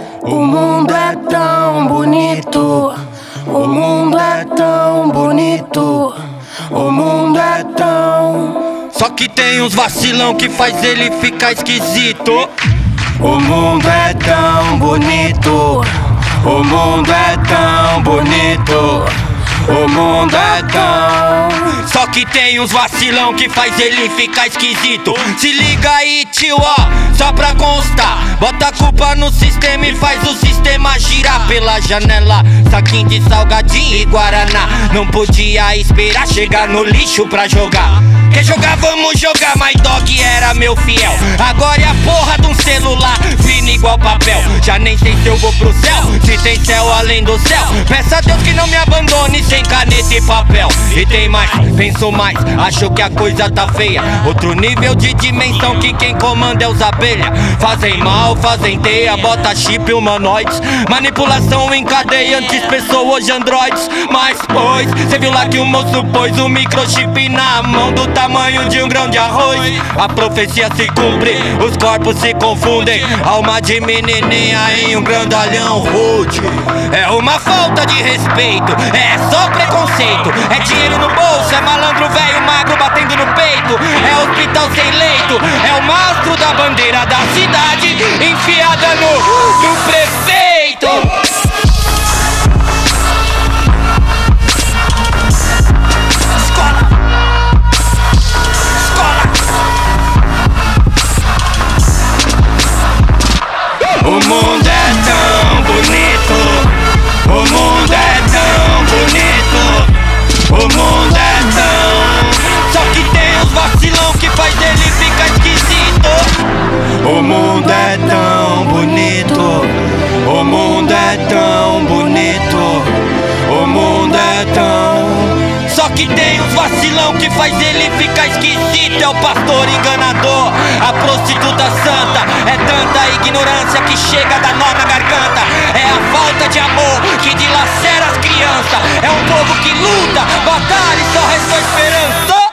O mundo é tão bonito, o mundo é tão bonito, o mundo é tão... Só que tem uns vacilão que faz ele ficar esquisito. O mundo é tão bonito, o mundo é tão bonito, o mundo é tão... Só que tem uns vacilão que faz ele ficar esquisito. Se liga aí, tio, ó, só pra constar. Bota a culpa no sistema e faz o sistema girar pela janela. Saquinho de salgadinho e guaraná. Não podia esperar chegar no lixo pra jogar. Quer jogar, vamos jogar, mas dog era meu fiel. Agora é a porra de um celular fino igual papel. Já nem sei se eu vou pro céu, se tem céu além do céu. Peça a Deus que não me abandone sem caneta e papel. E tem mais, pensou mais, achou que a coisa tá feia. Outro nível de dimensão que quem comanda é os abelha. Fazem mal, fazem teia, bota chip humanoides. Manipulação em cadeia, antes pessoas hoje androides. Mas pois, cê viu lá que o moço pôs um microchip na mão do tamanho de um grão de arroz. A profecia se cumpre, os corpos se confundem. Alma de menininha em um grandalhão rude. É uma falta de respeito, é só preconceito. É dinheiro no bolso, é malandro velho magro batendo no peito. É hospital sem leito, é o mastro da bandeira da cidade enfiada no prefeito. O mundo é tão bonito, o mundo é tão bonito, o mundo é tão... Só que tem uns vacilão que faz ele ficar esquisito. O mundo é tão bonito, o mundo é tão bonito, o mundo é tão... Só que tem uns vacilão que faz ele ficar esquisito. É o pastor enganador, a prostituta santa. É tanta ignorância que chega a dar nó na garganta. É a falta de amor que dilacera as crianças. É um povo que luta, batalha e só resta esperança.